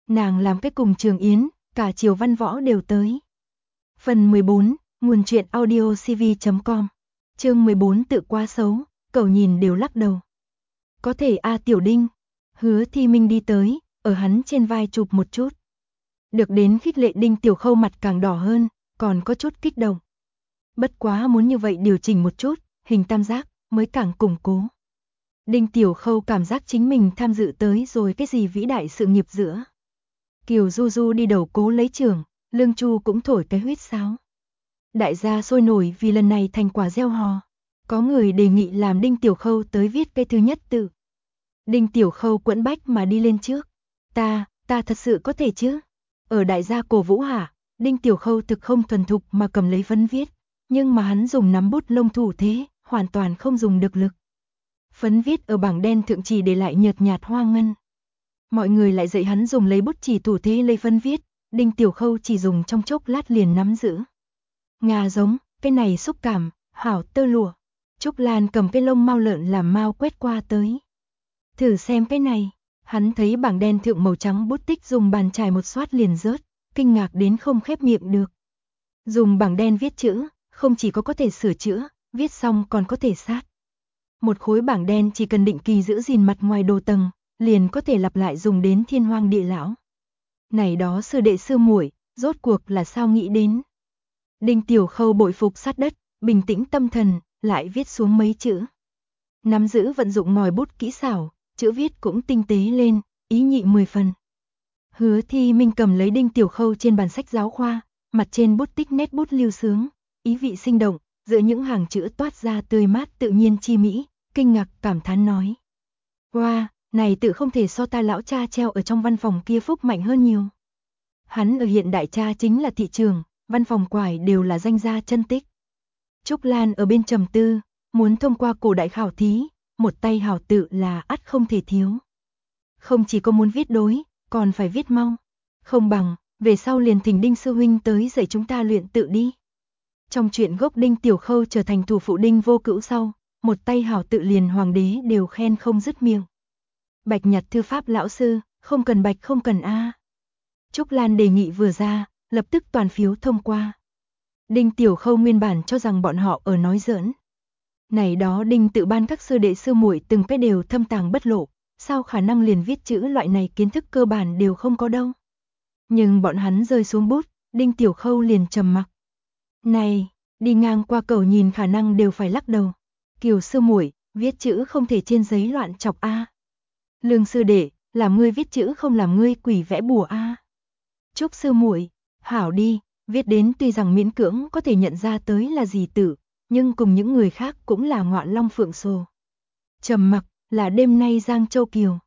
Nàng làm cái cùng Trường Yến, cả Triều Văn Võ đều tới. Phần 14, nguồn truyện audio cv.com. Chương 14 tự quá xấu, cậu nhìn đều lắc đầu. Có thể Tiểu Đinh. Hứa Thi Minh đi tới, ở hắn trên vai chụp một chút. Được đến khích lệ Đinh Tiểu Khâu mặt càng đỏ hơn, còn có chút kích động. Bất quá muốn như vậy điều chỉnh một chút, hình tam giác, mới càng củng cố. Đinh Tiểu Khâu cảm giác chính mình tham dự tới rồi cái gì vĩ đại sự nghiệp giữa. Kiều Du Du đi đầu cố lấy trưởng, Lương Chu cũng thổi cái huýt sáo. Đại gia sôi nổi vì lần này thành quả gieo hò. Có người đề nghị làm Đinh Tiểu Khâu tới viết cái thứ nhất tự. Đinh Tiểu Khâu quẫn bách mà đi lên trước. Ta thật sự có thể chứ? Ở đại gia cổ vũ hạ, Đinh Tiểu Khâu thực không thuần thục mà cầm lấy phấn viết. Nhưng mà hắn dùng nắm bút lông thủ thế, hoàn toàn không dùng được lực. Phấn viết ở bảng đen thượng chỉ để lại nhợt nhạt hoa ngân. Mọi người lại dạy hắn dùng lấy bút chỉ thủ thế lấy phấn viết, Đinh Tiểu Khâu chỉ dùng trong chốc lát liền nắm giữ. Ngà giống, cái này xúc cảm, hảo tơ lụa. Trúc Lan cầm cái lông mao lợn làm mao quét qua tới. Thử xem cái này, hắn thấy bảng đen thượng màu trắng bút tích dùng bàn chải một xoát liền rớt, kinh ngạc đến không khép miệng được. Dùng bảng đen viết chữ, không chỉ có thể sửa chữa, viết xong còn có thể sát. Một khối bảng đen chỉ cần định kỳ giữ gìn mặt ngoài đồ tầng, liền có thể lặp lại dùng đến thiên hoang địa lão. Này đó sư đệ sư muội, rốt cuộc là sao nghĩ đến. Đinh Tiểu Khâu bội phục sát đất, bình tĩnh tâm thần, lại viết xuống mấy chữ. Nắm giữ vận dụng ngòi bút kỹ xảo, chữ viết cũng tinh tế lên, ý nhị 10 phần. Hứa Thi Minh cầm lấy Đinh Tiểu Khâu trên bàn sách giáo khoa, mặt trên bút tích nét bút lưu sướng, ý vị sinh động, giữa những hàng chữ toát ra tươi mát tự nhiên chi mỹ, kinh ngạc cảm thán nói. Wow, này tự không thể so ta lão cha treo ở trong văn phòng kia phúc mạnh hơn nhiều. Hắn ở hiện đại cha chính là thị trường, văn phòng quải đều là danh gia chân tích. Trúc Lan ở bên trầm tư, muốn thông qua cổ đại khảo thí, một tay hảo tự là ắt không thể thiếu. Không chỉ có muốn viết đối, còn phải viết mau. Không bằng, về sau liền thỉnh Đinh sư huynh tới dạy chúng ta luyện tự đi. Trong chuyện gốc Đinh Tiểu Khâu trở thành thủ phụ Đinh Vô Cữu sau, một tay hảo tự liền hoàng đế đều khen không dứt miệng. Bạch Nhật thư pháp lão sư, không cần bạch không cần a. Trúc Lan đề nghị vừa ra, lập tức toàn phiếu thông qua. Đinh Tiểu Khâu nguyên bản cho rằng bọn họ ở nói giỡn. Này đó Đinh tự ban các sư đệ sư muội từng cái đều thâm tàng bất lộ, sao khả năng liền viết chữ loại này kiến thức cơ bản đều không có đâu. Nhưng bọn hắn rơi xuống bút, Đinh Tiểu Khâu liền trầm mặc. Này, đi ngang qua cầu nhìn khả năng đều phải lắc đầu. Kiều sư muội, viết chữ không thể trên giấy loạn chọc a. Lương sư đệ, làm ngươi viết chữ không làm ngươi quỷ vẽ bùa a. Trúc sư muội, hảo đi, viết đến tuy rằng miễn cưỡng có thể nhận ra tới là gì tử, nhưng cùng những người khác cũng là ngọa long phượng sồ. Trầm mặc, là đêm nay Giang Châu Kiều.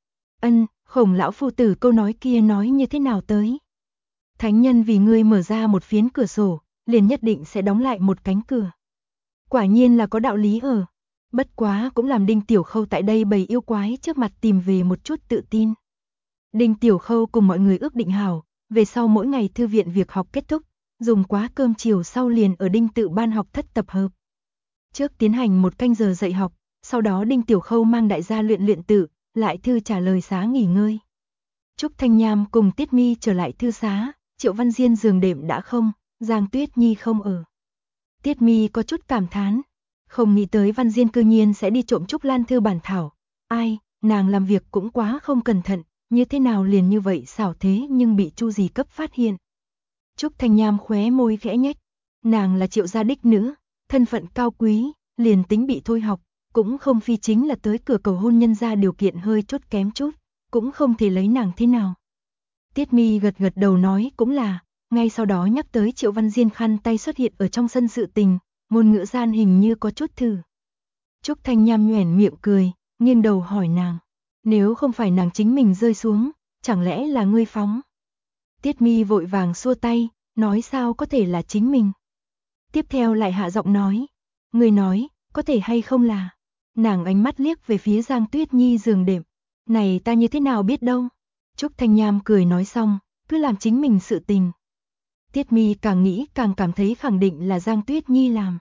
Khổng lão phu tử câu nói kia nói như thế nào tới? Thánh nhân vì ngươi mở ra một phiến cửa sổ, liền nhất định sẽ đóng lại một cánh cửa. Quả nhiên là có đạo lý ở. Bất quá cũng làm Đinh Tiểu Khâu tại đây bầy yêu quái trước mặt tìm về một chút tự tin. Đinh Tiểu Khâu cùng mọi người ước định hảo, về sau mỗi ngày thư viện việc học kết thúc, dùng quá cơm chiều sau liền ở Đinh tự ban học thất tập hợp. Trước tiến hành 1 canh giờ dạy học, sau đó Đinh Tiểu Khâu mang đại gia luyện tự, lại thư trả lời xá nghỉ ngơi. Trúc Thanh Nham cùng Tiết Mi trở lại thư xá, Triệu Văn Diên giường đệm đã không, Giang Tuyết Nhi không ở. Tiết Mi có chút cảm thán, không nghĩ tới Văn Diên cư nhiên sẽ đi trộm Trúc Lan thư bản thảo. Ai, nàng làm việc cũng quá không cẩn thận, như thế nào liền như vậy xảo thế nhưng bị Chu Dì cấp phát hiện. Trúc Thanh Nham khóe môi khẽ nhếch, nàng là Triệu gia đích nữ, thân phận cao quý, liền tính bị thôi học, cũng không phi chính là tới cửa cầu hôn nhân ra điều kiện hơi chút kém chút, cũng không thể lấy nàng thế nào. Tiết Mi gật gật đầu nói cũng là, ngay sau đó nhắc tới Triệu Văn Diên khăn tay xuất hiện ở trong sân sự tình, ngôn ngữ gian hình như có chút thử. Trúc Thanh Nham nhoẻn miệng cười, nghiêng đầu hỏi nàng, nếu không phải nàng chính mình rơi xuống, chẳng lẽ là ngươi phóng? Tiết Mi vội vàng xua tay, nói sao có thể là chính mình. Tiếp theo lại hạ giọng nói, ngươi nói, có thể hay không là. Nàng ánh mắt liếc về phía Giang Tuyết Nhi giường đệm, này ta như thế nào biết đâu. Trúc Thanh Nham cười nói xong, cứ làm chính mình sự tình. Tiết Mi càng nghĩ càng cảm thấy khẳng định là Giang Tuyết Nhi làm.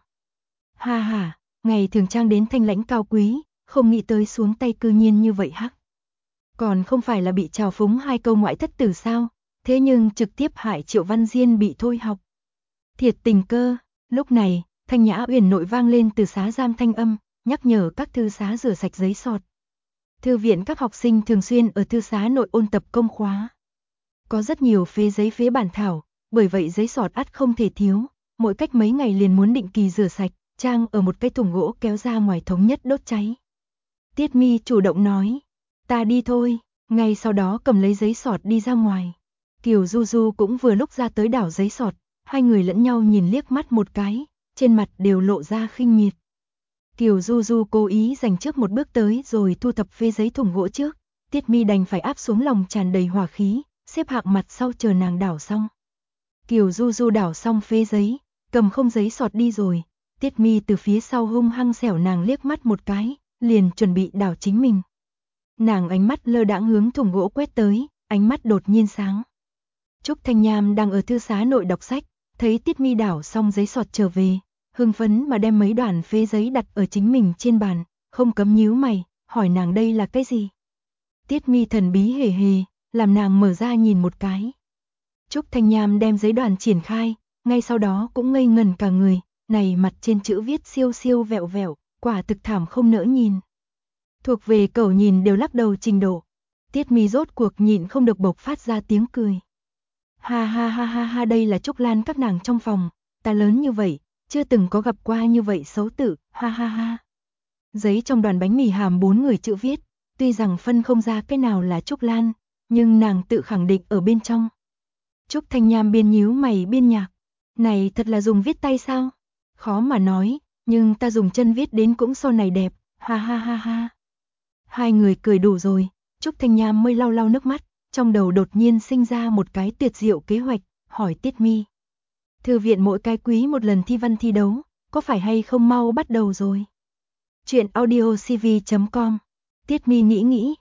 Ha ha, ngày thường trang đến thanh lãnh cao quý, không nghĩ tới xuống tay cư nhiên như vậy hắc. Còn không phải là bị trào phúng 2 câu ngoại thất tử sao, thế nhưng trực tiếp hại Triệu Văn Diên bị thôi học. Thiệt tình cơ, lúc này, Thanh Nhã Uyển nội vang lên từ xá giam thanh âm, nhắc nhở các thư xá rửa sạch giấy sọt. Thư viện các học sinh thường xuyên ở thư xá nội ôn tập công khóa. Có rất nhiều phế giấy phế bản thảo, bởi vậy giấy sọt ắt không thể thiếu, mỗi cách mấy ngày liền muốn định kỳ rửa sạch, trang ở một cái thùng gỗ kéo ra ngoài thống nhất đốt cháy. Tiết Mi chủ động nói, ta đi thôi, ngay sau đó cầm lấy giấy sọt đi ra ngoài. Kiều Du Du cũng vừa lúc ra tới đảo giấy sọt, hai người lẫn nhau nhìn liếc mắt một cái, trên mặt đều lộ ra khinh miệt. Kiều Du Du cố ý dành trước một bước tới rồi thu thập phế giấy thùng gỗ trước, Tiết Mi đành phải áp xuống lòng tràn đầy hỏa khí, xếp hạng mặt sau chờ nàng đảo xong. Kiều Du Du đảo xong phế giấy, cầm không giấy sọt đi rồi, Tiết Mi từ phía sau hung hăng xẻo nàng liếc mắt một cái, liền chuẩn bị đảo chính mình. Nàng ánh mắt lơ đãng hướng thùng gỗ quét tới, ánh mắt đột nhiên sáng. Trúc Thanh Nham đang ở thư xá nội đọc sách, thấy Tiết Mi đảo xong giấy sọt trở về, hưng phấn mà đem mấy đoạn phế giấy đặt ở chính mình trên bàn, không cấm nhíu mày, hỏi nàng đây là cái gì. Tiết Mi thần bí hề hề, làm nàng mở ra nhìn một cái. Trúc Thanh Nham đem giấy đoàn triển khai, ngay sau đó cũng ngây ngẩn cả người, này mặt trên chữ viết siêu siêu vẹo vẹo, quả thực thảm không nỡ nhìn. Thuộc về cẩu nhìn đều lắc đầu trình độ. Tiết Mi rốt cuộc nhịn không được bộc phát ra tiếng cười. Ha ha ha ha ha, đây là Trúc Lan các nàng trong phòng, ta lớn như vậy, chưa từng có gặp qua như vậy xấu tử, ha ha ha. Giấy trong đoàn bánh mì hàm 4 người chữ viết, tuy rằng phân không ra cái nào là Trúc Lan, nhưng nàng tự khẳng định ở bên trong. Trúc Thanh Nham biên nhíu mày biên nhạc, này thật là dùng viết tay sao? Khó mà nói, nhưng ta dùng chân viết đến cũng so này đẹp, ha ha ha ha. Hai người cười đủ rồi, Trúc Thanh Nham mới lau lau nước mắt, trong đầu đột nhiên sinh ra một cái tuyệt diệu kế hoạch, hỏi Tiết Mi. Thư viện mỗi cái quý một lần thi văn thi đấu, có phải hay không mau bắt đầu rồi? Chuyện audiocv.com. Tiết Mi nghĩ,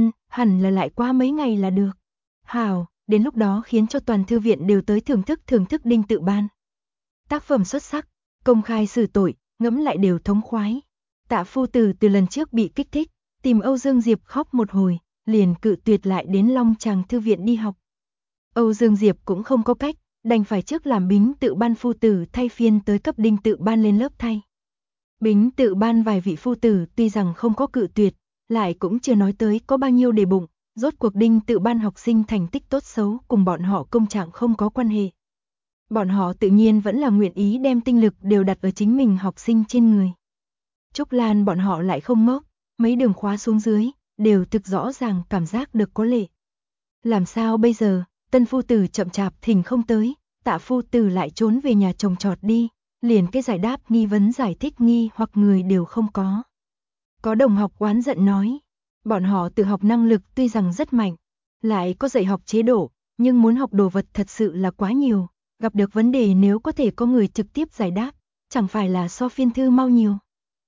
hẳn là lại qua mấy ngày là được. Hảo, đến lúc đó khiến cho toàn thư viện đều tới thưởng thức Đinh Tự Ban. Tác phẩm xuất sắc, công khai xử tội, ngẫm lại đều thống khoái. Tạ Phu Tử từ lần trước bị kích thích, tìm Âu Dương Diệp khóc một hồi, liền cự tuyệt lại đến Long Tràng thư viện đi học. Âu Dương Diệp cũng không có cách, đành phải trước làm Bính Tự Ban phu tử thay phiên tới cấp Đinh Tự Ban lên lớp thay. Bính Tự Ban vài vị phu tử tuy rằng không có cự tuyệt, lại cũng chưa nói tới có bao nhiêu để bụng, rốt cuộc Đinh Tự Ban học sinh thành tích tốt xấu cùng bọn họ công trạng không có quan hệ. Bọn họ tự nhiên vẫn là nguyện ý đem tinh lực đều đặt ở chính mình học sinh trên người. Trúc Lan bọn họ lại không ngốc, mấy đường khóa xuống dưới, đều thực rõ ràng cảm giác được có lệ. Làm sao bây giờ, tân phu tử chậm chạp thỉnh không tới, Tạ phu tử lại trốn về nhà trồng trọt đi, liền cái giải đáp nghi vấn giải thích nghi hoặc người đều không có. Có đồng học oán giận nói, bọn họ tự học năng lực tuy rằng rất mạnh, lại có dạy học chế độ, nhưng muốn học đồ vật thật sự là quá nhiều, gặp được vấn đề nếu có thể có người trực tiếp giải đáp, chẳng phải là so phiên thư mau nhiều.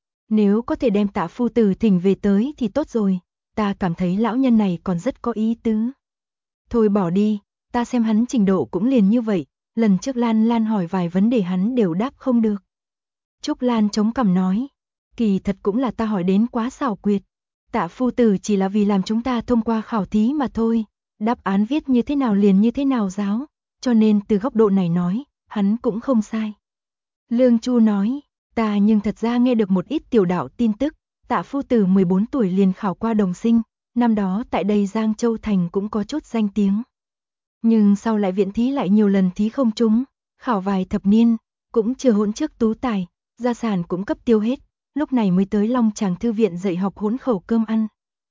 Nếu có thể đem Tạ phu tử thỉnh về tới thì tốt rồi, ta cảm thấy lão nhân này còn rất có ý tứ. Thôi bỏ đi, ta xem hắn trình độ cũng liền như vậy, lần trước Lan hỏi vài vấn đề hắn đều đáp không được. Trúc Lan chống cằm nói, kỳ thật cũng là ta hỏi đến quá xảo quyệt. Tạ phu tử chỉ là vì làm chúng ta thông qua khảo thí mà thôi, đáp án viết như thế nào liền như thế nào giáo, cho nên từ góc độ này nói, hắn cũng không sai. Lương Chu nói, ta nhưng thật ra nghe được một ít tiểu đạo tin tức, Tạ phu tử 14 tuổi liền khảo qua đồng sinh, năm đó tại đây Giang Châu Thành cũng có chút danh tiếng. Nhưng sau lại viện thí lại nhiều lần thí không trúng, khảo vài thập niên, cũng chưa hỗn trước tú tài, gia sản cũng cấp tiêu hết, lúc này mới tới Long Tràng thư viện dạy học hỗn khẩu cơm ăn.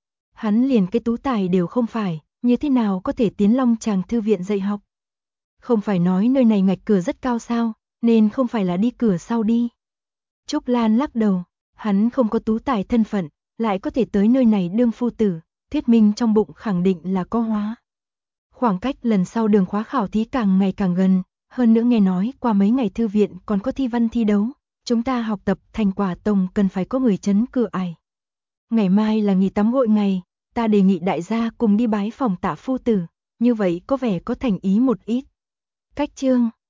Hắn liền cái tú tài đều không phải, như thế nào có thể tiến Long Tràng thư viện dạy học? Không phải nói nơi này ngạch cửa rất cao sao, nên không phải là đi cửa sau đi. Trúc Lan lắc đầu, hắn không có tú tài thân phận, lại có thể tới nơi này đương phu tử, thuyết minh trong bụng khẳng định là có hóa. Khoảng cách lần sau đường khóa khảo thí càng ngày càng gần, hơn nữa nghe nói qua mấy ngày thư viện còn có thi văn thi đấu, chúng ta học tập thành quả tổng cần phải có người chấn cửa ải. Ngày mai là nghỉ tắm gội ngày, ta đề nghị đại gia cùng đi bái phòng Tạ phu tử, như vậy có vẻ có thành ý một ít. Cách chương